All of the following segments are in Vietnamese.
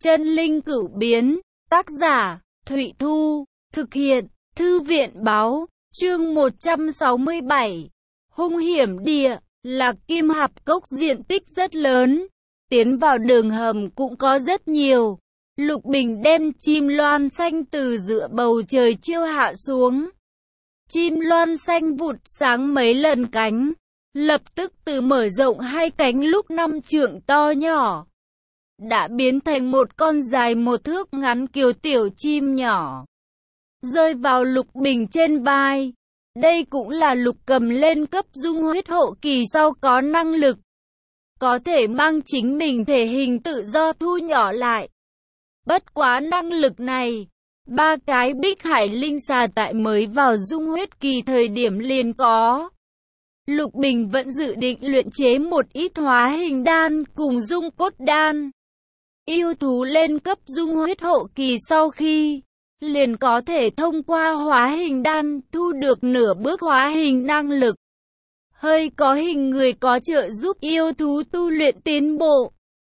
Chân linh cửu biến, tác giả, Thụy Thu, thực hiện, Thư viện báo, chương 167. Hung hiểm địa, Lạc Kim Hạp Cốc diện tích rất lớn, tiến vào đường hầm cũng có rất nhiều. Lục Bình đem chim loan xanh từ giữa bầu trời chiêu hạ xuống. Chim loan xanh vụt sáng mấy lần cánh, lập tức từ mở rộng hai cánh lúc 5 trượng to nhỏ, đã biến thành một con dài 1 thước ngắn kiều tiểu chim nhỏ, rơi vào Lục Bình trên vai. Đây cũng là Lục Cầm lên cấp dung huyết hộ kỳ sau có năng lực, có thể mang chính mình thể hình tự do thu nhỏ lại. Bất quá năng lực này, 3 cái Bích Hải Linh Xà tại mới vào dung huyết kỳ thời điểm liền có. Lục Bình vẫn dự định luyện chế một ít hóa hình đan cùng dung cốt đan. Yêu thú lên cấp dung huyết hộ kỳ sau khi, liền có thể thông qua hóa hình đan thu được nửa bước hóa hình năng lực. Hơi có hình người có trợ giúp yêu thú tu luyện tiến bộ.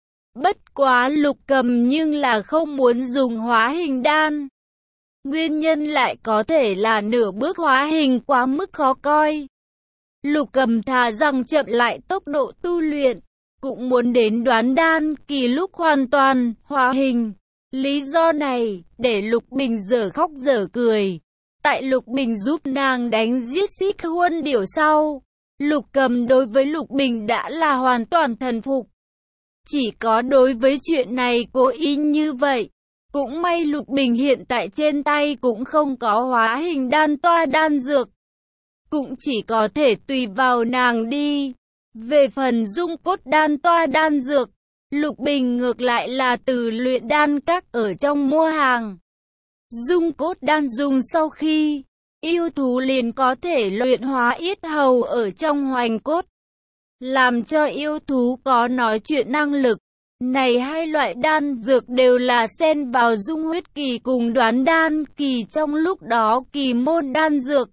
Bất quá Lục Cầm nhưng là không muốn dùng hóa hình đan. Nguyên nhân lại có thể là nửa bước hóa hình quá mức khó coi. Lục Cầm thà rằng chậm lại tốc độ tu luyện, cũng muốn đến đoán đan kỳ lúc hoàn toàn hóa hình. Lý do này, để Lục Bình dở khóc dở cười. Tại Lục Bình giúp nàng đánh giết Xích Huân Điểu sau, Lục Cầm đối với Lục Bình đã là hoàn toàn thần phục. Chỉ có đối với chuyện này cố ý như vậy. Cũng may Lục Bình hiện tại trên tay cũng không có hóa hình đan toa đan dược, cũng chỉ có thể tùy vào nàng đi. Về phần dung cốt đan toa đan dược, Lục Bình ngược lại là từ luyện đan các ở trong mua hàng. Dung cốt đan dùng sau khi, yêu thú liền có thể luyện hóa yết hầu ở trong hoành cốt, làm cho yêu thú có nói chuyện năng lực. Này hai loại đan dược đều là xen vào dung huyết kỳ cùng đoán đan kỳ trong lúc đó kỳ môn đan dược.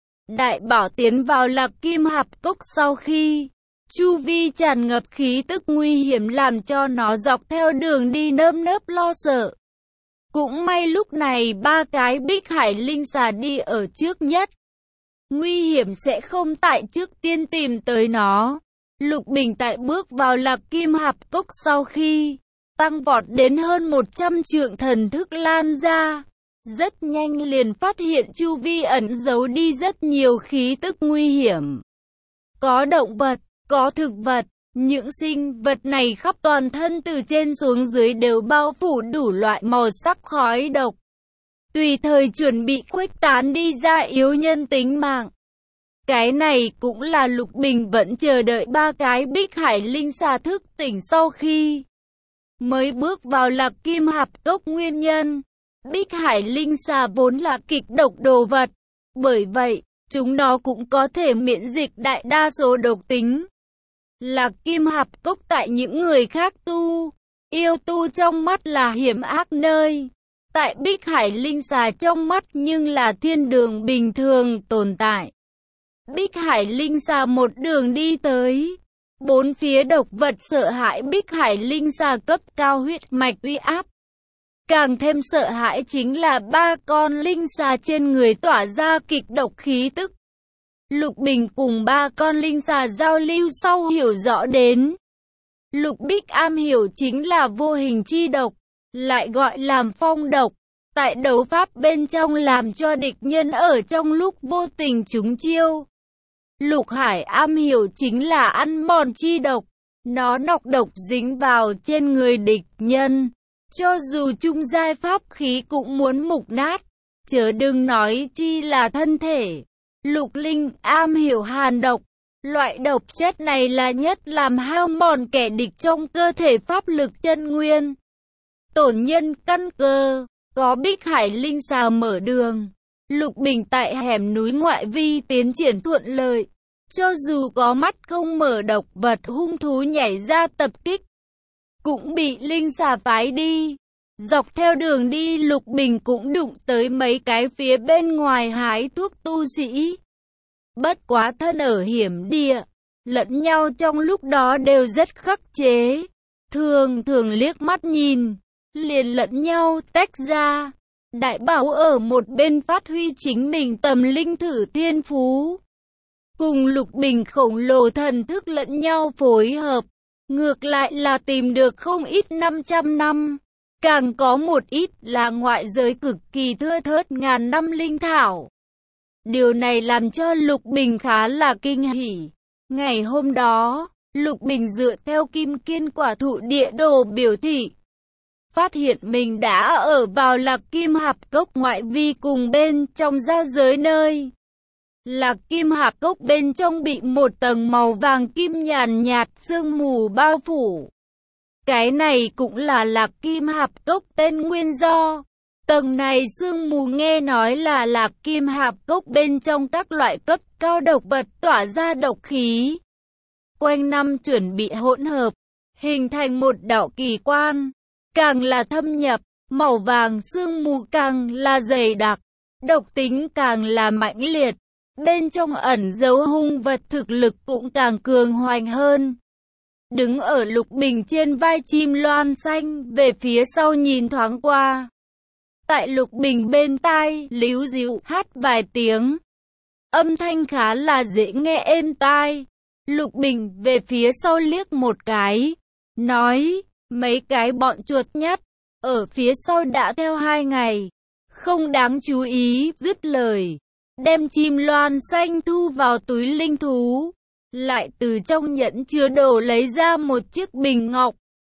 Đại Bảo tiến vào Lạc Kim Hạp Cốc sau khi, chu vi tràn ngập khí tức nguy hiểm làm cho nó dọc theo đường đi nơm nớp lo sợ. Cũng may lúc này 3 cái Bích Hải Linh Xà đi ở trước nhất, nguy hiểm sẽ không tại trước tiên tìm tới nó. Lục Bình tại bước vào Lạc Kim Hạp Cốc sau khi, tăng vọt đến hơn 100 trượng thần thức lan ra. Rất nhanh liền phát hiện chu vi ẩn giấu đi rất nhiều khí tức nguy hiểm. Có động vật, có thực vật, những sinh vật này khắp toàn thân từ trên xuống dưới đều bao phủ đủ loại màu sắc khói độc, tùy thời chuẩn bị khuếch tán đi ra yếu nhân tính mạng. Cái này cũng là Lục Bình vẫn chờ đợi 3 cái Bích Hải Linh Xà thức tỉnh sau khi mới bước vào Lạc Kim Hạp Cốc nguyên nhân. Bích Hải Linh Xà vốn là kịch độc đồ vật, bởi vậy, chúng nó cũng có thể miễn dịch đại đa số độc tính. Lạc Kim Hạp Cốc tại những người khác yêu tu trong mắt là hiểm ác nơi. Tại Bích Hải Linh Xà trong mắt nhưng là thiên đường bình thường tồn tại. Bích Hải Linh Xà một đường đi tới, 4 phía độc vật sợ hãi Bích Hải Linh Xà cấp cao huyết mạch uy áp. Càng thêm sợ hãi chính là 3 con linh xà trên người tỏa ra kịch độc khí tức. Lục Bình cùng 3 con linh xà giao lưu sau hiểu rõ đến, Lục Bích am hiểu chính là vô hình chi độc, lại gọi làm phong độc. Tại đấu pháp bên trong làm cho địch nhân ở trong lúc vô tình trúng chiêu. Lục Hải am hiểu chính là ăn mòn chi độc, nó nọc độc dính vào trên người địch nhân, cho dù trung giai pháp khí cũng muốn mục nát, chớ đừng nói chi là thân thể. Lục Linh am hiểu hàn độc, loại độc chất này là nhất làm hao mòn kẻ địch trong cơ thể pháp lực chân nguyên, tổn nhân căn cơ. Có Bích Hải Linh Xà mở đường, Lục Bình tại hẻm núi ngoại vi tiến triển thuận lợi. Cho dù có mắt không mở độc vật hung thú nhảy ra tập kích, cũng bị linh xà phái đi. Dọc theo đường đi Lục Bình cũng đụng tới mấy cái phía bên ngoài hái thuốc tu sĩ. Bất quá thân ở hiểm địa, lẫn nhau trong lúc đó đều rất khắc chế. Thường liếc mắt nhìn, liền lẫn nhau tách ra. Đại Bảo ở một bên phát huy chính mình tâm linh thử thiên phú. Cùng Lục Bình khổng lồ thần thức lẫn nhau phối hợp. Ngược lại là tìm được không ít 500 năm. Càng có một ít là ngoại giới cực kỳ thưa thớt ngàn năm linh thảo. Điều này làm cho Lục Bình khá là kinh hỉ. Ngày hôm đó, Lục Bình dựa theo Kim Kiên Quả Thụ địa đồ biểu thị. Phát hiện mình đã ở vào Lạc Kim Hạp Cốc ngoại vi cùng bên trong giao giới nơi. Lạc Kim Hạp Cốc bên trong bị một tầng màu vàng kim nhàn nhạt sương mù bao phủ. Cái này cũng là Lạc Kim Hạp Cốc tên nguyên do. Tầng này sương mù nghe nói là Lạc Kim Hạp Cốc bên trong các loại cấp cao độc vật tỏa ra độc khí. Quanh năm chuẩn bị hỗn hợp, hình thành một đạo kỳ quan. Càng là thâm nhập, màu vàng sương mù càng là dày đặc, độc tính càng là mãnh liệt. Bên trong ẩn giấu hung vật thực lực cũng càng cường hoành hơn. Đứng ở Lục Bình trên vai chim loan xanh, về phía sau nhìn thoáng qua. Tại Lục Bình bên tai, líu díu hát vài tiếng. Âm thanh khá là dễ nghe êm tai. Lục Bình về phía sau liếc một cái, nói, mấy cái bọn chuột nhắt, ở phía sau đã theo 2 ngày, không đáng chú ý, dứt lời. Đem chim loan xanh thu vào túi linh thú, lại từ trong nhẫn chứa đồ lấy ra một chiếc bình ngọc.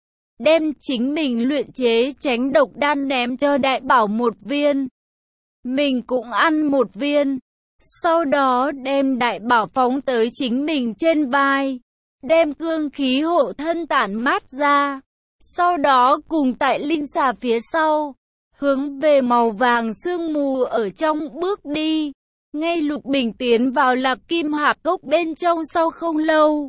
Đem chính mình luyện chế tránh độc đan ném cho Đại Bảo một viên. Mình cũng ăn một viên. Sau đó đem Đại Bảo phóng tới chính mình trên vai. Đem cương khí hộ thân tản mát ra. Sau đó cùng tại linh xà phía sau, hướng về màu vàng sương mù ở trong bước đi. Ngay Lục Bình tiến vào Lạc Kim Hạp Cốc bên trong sau không lâu.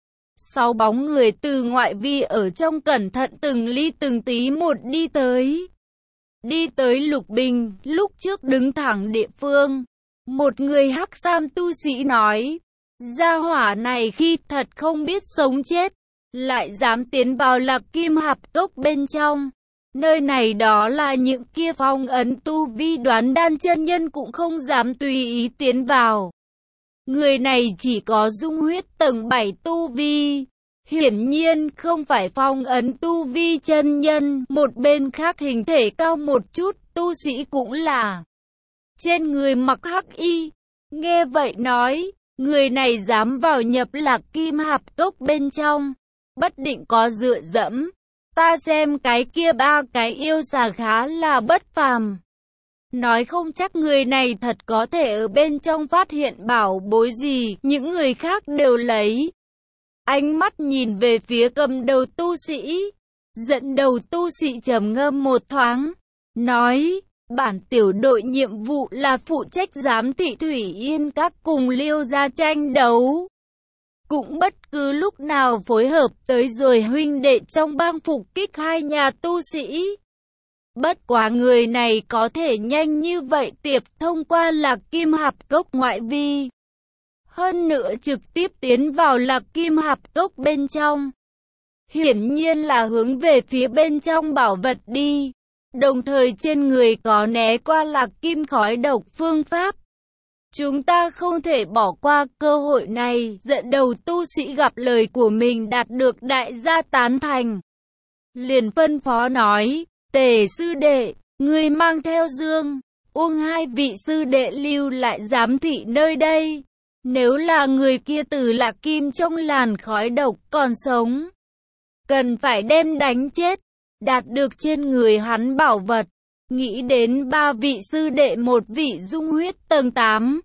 6 bóng người từ ngoại vi ở trong cẩn thận từng ly từng tí một đi tới. Đi tới Lục Bình, lúc trước đứng thẳng địa phương. Một người hắc sam tu sĩ nói, gia hỏa này khi thật không biết sống chết, lại dám tiến vào Lạc Kim Hạp Cốc bên trong. Nơi này đó là những kia phong ấn tu vi đoán đan chân nhân cũng không dám tùy ý tiến vào. Người này chỉ có dung huyết tầng 7 tu vi. Hiển nhiên không phải phong ấn tu vi chân nhân. Một bên khác hình thể cao một chút, tu sĩ cũng là. Trên người mặc hắc y. Nghe vậy nói, người này dám vào nhập Lạc Kim Hạp Cốc bên trong. Bất định có dựa dẫm. Ta xem cái kia 3 cái yêu xà khá là bất phàm. Nói không chắc người này thật có thể ở bên trong phát hiện bảo bối gì, những người khác đều lấy. Ánh mắt nhìn về phía cầm đầu tu sĩ. Dẫn đầu tu sĩ trầm ngâm một thoáng. Nói, bản tiểu đội nhiệm vụ là phụ trách giám thị Thủy Yên Các cùng Liêu gia tranh đấu. Cũng bất cứ lúc nào phối hợp tới rồi huynh đệ trong bang phục kích 2 nhà tu sĩ. Bất quá người này có thể nhanh như vậy tiệp thông qua Lạc Kim Hạp Cốc ngoại vi. Hơn nữa trực tiếp tiến vào Lạc Kim Hạp Cốc bên trong. Hiển nhiên là hướng về phía bên trong bảo vật đi. Đồng thời trên người có né qua Lạc Kim khói độc phương pháp. Chúng ta không thể bỏ qua cơ hội này. Dẫn đầu tu sĩ gặp lời của mình đạt được đại gia tán thành. Liền phân phó nói, Tề sư đệ, người mang theo Dương, Uông 2 vị sư đệ lưu lại giám thị nơi đây. Nếu là người kia từ Lạc Kim trong làn khói độc còn sống, cần phải đem đánh chết, đạt được trên người hắn bảo vật. Nghĩ đến 3 vị sư đệ, 1 vị dung huyết tầng 8,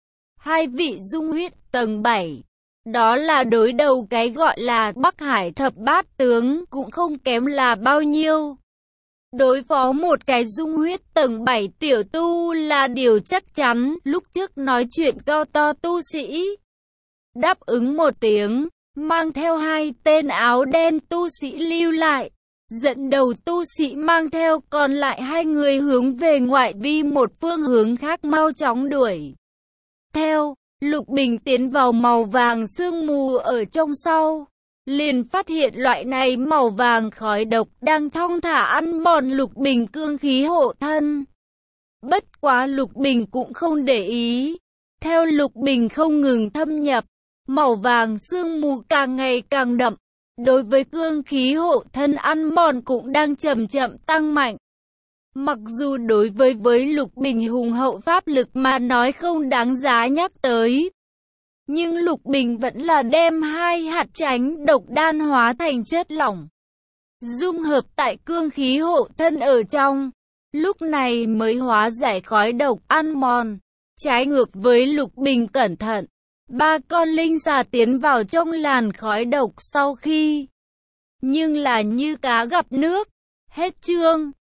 2 vị dung huyết tầng 7. Đó là đối đầu cái gọi là Bắc Hải thập bát tướng cũng không kém là bao nhiêu. Đối phó một cái dung huyết tầng 7 tiểu tu là điều chắc chắn. Lúc trước nói chuyện cao to tu sĩ đáp ứng một tiếng, mang theo 2 tên áo đen tu sĩ lưu lại. Dẫn đầu tu sĩ mang theo còn lại 2 người hướng về ngoại vi một phương hướng khác mau chóng đuổi theo. Lục Bình tiến vào màu vàng sương mù ở trong sau. liền phát hiện loại này màu vàng khói độc đang thong thả ăn mòn Lục Bình cương khí hộ thân. Bất quá Lục Bình cũng không để ý. Theo Lục Bình không ngừng thâm nhập, màu vàng sương mù càng ngày càng đậm. Đối với cương khí hộ thân ăn mòn cũng đang chậm chậm tăng mạnh. Mặc dù đối với Lục Bình hùng hậu pháp lực mà nói không đáng giá nhắc tới, nhưng Lục Bình vẫn là đem 2 hạt tránh độc đan hóa thành chất lỏng, dung hợp tại cương khí hộ thân ở trong, lúc này mới hóa giải khói độc ăn mòn. Trái ngược với Lục Bình cẩn thận, 3 con linh xà tiến vào trong làn khói độc sau khi, nhưng là như cá gặp nước. Hết chương.